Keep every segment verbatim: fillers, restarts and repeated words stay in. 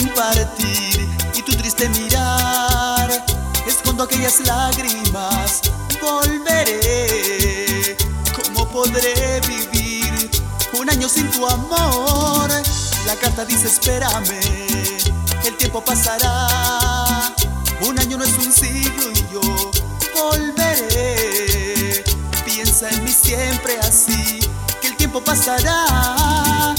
compartir y tu triste mirar. Escondo aquellas lágrimas, volveré. ¿Cómo podré vivir un año sin tu amor? La carta dice espérame, el tiempo pasará. Un año no es un siglo y yo volveré. Piensa en mí siempre así, que el tiempo pasará.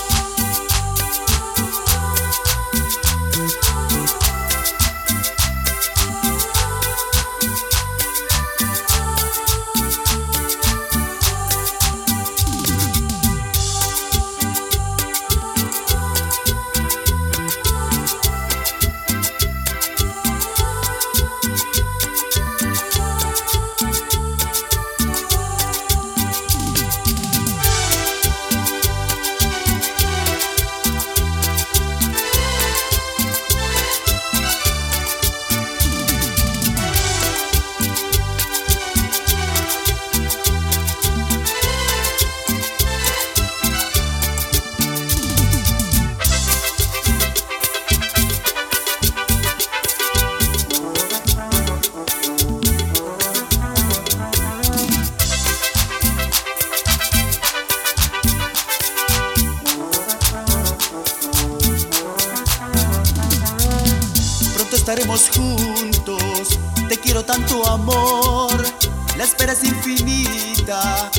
Estaremos juntos, te quiero tanto amor, la espera es infinita,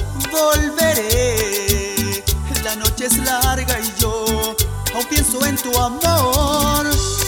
volveré. La noche es larga y yo aún pienso en tu amor.